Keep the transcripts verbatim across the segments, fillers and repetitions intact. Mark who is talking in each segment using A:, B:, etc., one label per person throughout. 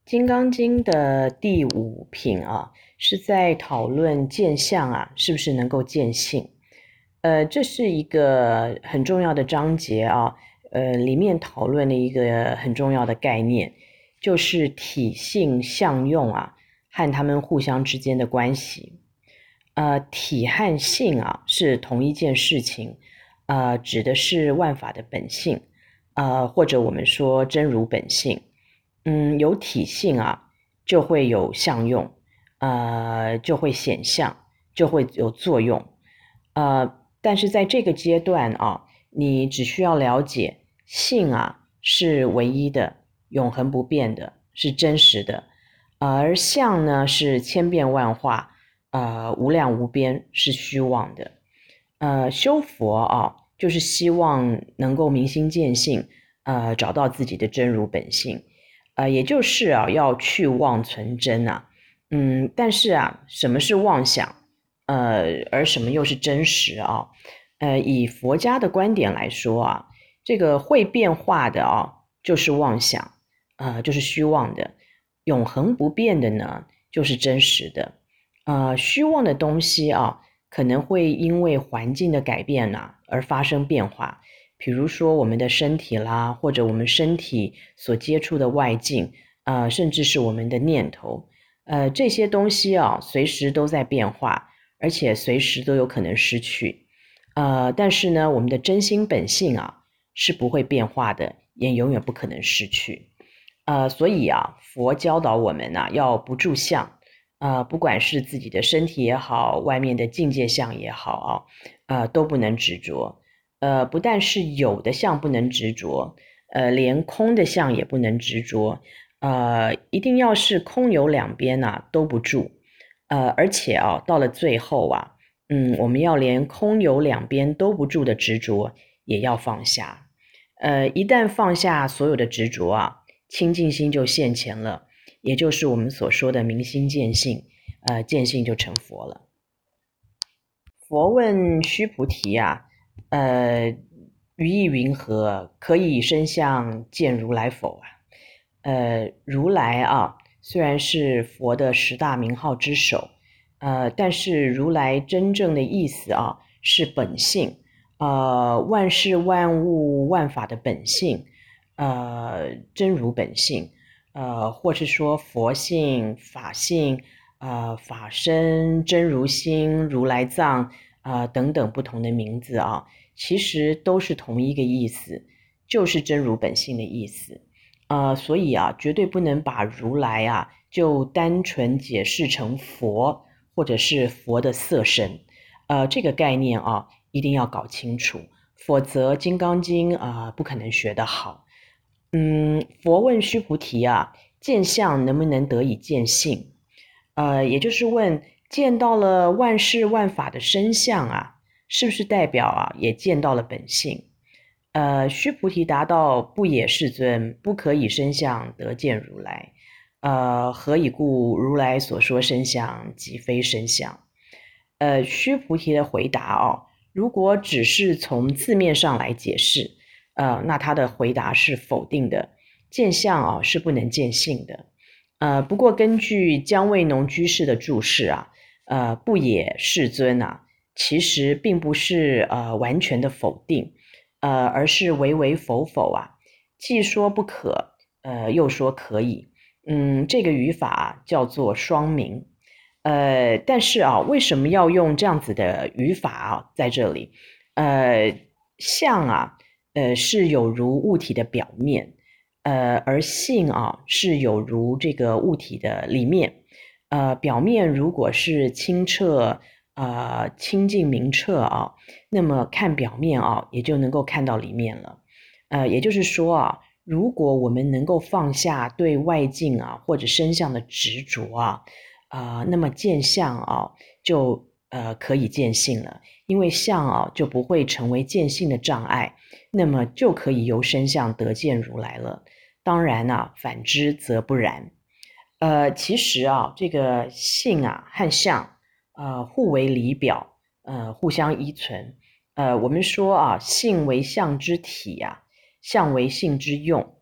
A: 《金刚经》的第五品啊，是在讨论见相啊，是不是能够见性？呃，这是一个很重要的章节啊，呃，里面讨论了一个很重要的概念，就是体性相用啊，和它们互相之间的关系。呃，体和性啊是同一件事情，呃，指的是万法的本性，呃，或者我们说真如本性。嗯，有体性啊，就会有相用，呃，就会显相，就会有作用。呃，但是在这个阶段啊，你只需要了解性啊是唯一的、永恒不变的，是真实的，而相呢是千变万化，呃，无量无边，是虚妄的。呃，修佛啊，就是希望能够明心见性，呃，找到自己的真如本性。呃，也就是啊，要去妄存真啊，嗯，但是啊，什么是妄想？呃，而什么又是真实啊？呃，以佛家的观点来说啊，这个会变化的啊，就是妄想，呃，就是虚妄的；永恒不变的呢，就是真实的。呃，虚妄的东西啊，可能会因为环境的改变啊而发生变化。比如说我们的身体啦，或者我们身体所接触的外境，呃，甚至是我们的念头，呃，这些东西啊，随时都在变化，而且随时都有可能失去。呃，但是呢，我们的真心本性啊，是不会变化的，也永远不可能失去。呃，所以啊，佛教导我们呢、啊，要不住相，呃，不管是自己的身体也好，外面的境界相也好啊，呃，都不能执着。呃，不但是有的相不能执着，呃，连空的相也不能执着，呃，一定要是空有两边呐、都不住，呃，而且啊，到了最后啊，嗯，我们要连空有两边都不住的执着也要放下，呃，一旦放下所有的执着啊，清净心就现前了，也就是我们所说的明心见性，呃，见性就成佛了。佛问须菩提啊，呃，于意云何？可以身相见如来否啊？呃，如来啊，虽然是佛的十大名号之首，呃，但是如来真正的意思啊，是本性，呃，万事万物万法的本性，呃，真如本性，呃，或是说佛性、法性，呃，法身、真如心、如来藏，啊、呃等等不同的名字啊，其实都是同一个意思，就是真如本性的意思。呃，所以啊，绝对不能把如来啊就单纯解释成佛，或者是佛的色身。呃，这个概念啊，一定要搞清楚，否则《金刚经》啊、呃不可能学得好。嗯，佛问须菩提啊，见相能不能得以见性？呃，也就是问，见到了万事万法的真相啊，是不是代表啊，也见到了本性？呃，须菩提答道：不也，世尊，不可以身相得见如来。呃，何以故？如来所说身相，即非身相。呃，须菩提的回答哦，如果只是从字面上来解释，呃，那他的回答是否定的，见相啊、哦、是不能见性的。呃，不过根据姜卫农居士的注释啊，呃，不也世尊啊，其实并不是呃完全的否定，呃，而是唯唯否否啊，既说不可，呃，又说可以。嗯，这个语法叫做双明。呃，但是啊，为什么要用这样子的语法啊，在这里？呃，相啊，呃，是有如物体的表面，呃，而性啊，是有如这个物体的里面。呃，表面如果是清澈、呃清净明澈啊，那么看表面啊，也就能够看到里面了。呃，也就是说啊，如果我们能够放下对外境啊或者身相的执着啊，啊、呃那么见相啊，就呃可以见性了，因为相啊就不会成为见性的障碍，那么就可以由身相得见如来了。当然啊，反之则不然。呃，其实啊，这个性啊和相，呃，互为里表，呃，互相依存。呃，我们说啊，性为相之体啊，相为性之用。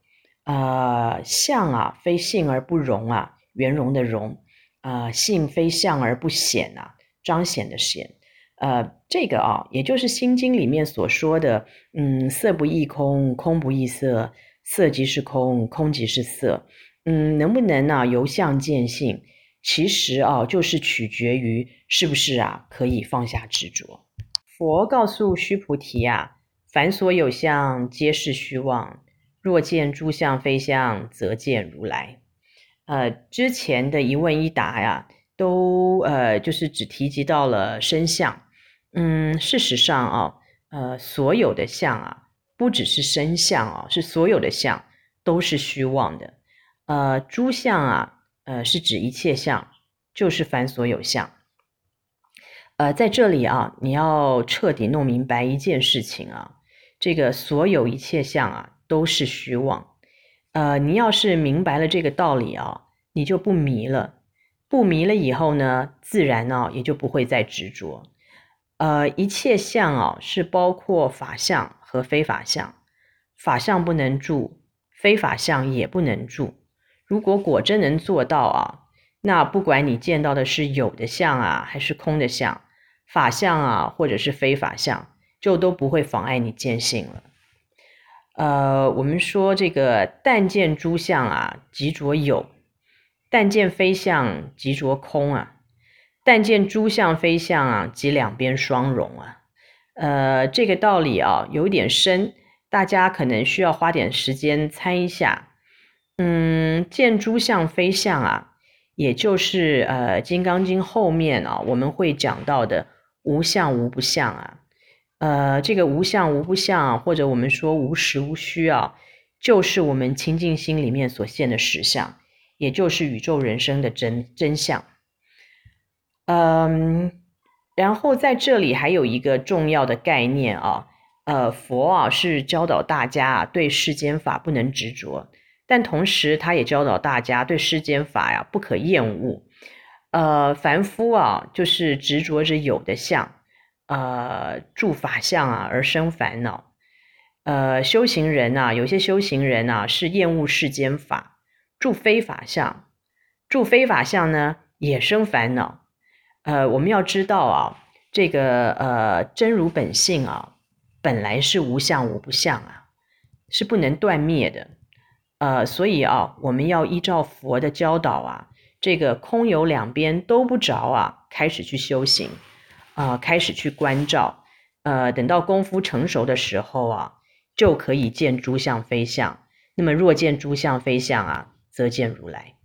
A: 呃，相啊，非性而不容啊，圆融的融，呃，性非相而不显啊，彰显的显。呃，这个啊，也就是《心经》里面所说的，嗯，色不异空，空不异色，色即是空，空即是色。嗯，能不能呢、由相见性？其实啊，就是取决于是不是啊，可以放下执着。佛告诉须菩提啊，凡所有相，皆是虚妄。若见诸相非相，则见如来。呃，之前的一问一答呀，都呃就是只提及到了身相。嗯，事实上啊，呃，所有的相啊，不只是身相啊，是所有的相都是虚妄的。呃，诸相啊，呃，是指一切相，就是凡所有相。呃，在这里啊，你要彻底弄明白一件事情啊，这个所有一切相啊，都是虚妄。呃，你要是明白了这个道理啊，你就不迷了。不迷了以后呢，自然呢也就不会再执着。呃，一切相啊，是包括法相和非法相。法相不能住，非法相也不能住。如果果真能做到啊，那不管你见到的是有的相啊，还是空的相，法相啊，或者是非法相，就都不会妨碍你见性了。呃，我们说这个但见诸相啊，即着有；但见非相，即着空啊；但见诸相非相啊，即两边双融啊。呃，这个道理啊，有点深，大家可能需要花点时间猜一下。嗯，见诸相非相啊，也就是呃《金刚经》后面啊我们会讲到的无相无不相啊。呃，这个无相无不相，或者我们说无实无虚啊，就是我们清净心里面所现的实相，也就是宇宙人生的真真相。嗯，然后在这里还有一个重要的概念啊，呃，佛啊是教导大家啊对世间法不能执着，但同时他也教导大家对世间法呀不可厌恶。呃，凡夫啊就是执着着有的相，呃，住法相啊而生烦恼。呃，修行人啊，有些修行人啊是厌恶世间法，住非法相，住非法相呢也生烦恼。呃，我们要知道啊，这个呃真如本性啊，本来是无相无不相啊，是不能断灭的。呃，所以啊，我们要依照佛的教导啊，这个空有两边都不着啊，开始去修行啊、呃，开始去关照。呃，等到功夫成熟的时候啊，就可以见诸相非相。那么若见诸相非相啊，则见如来。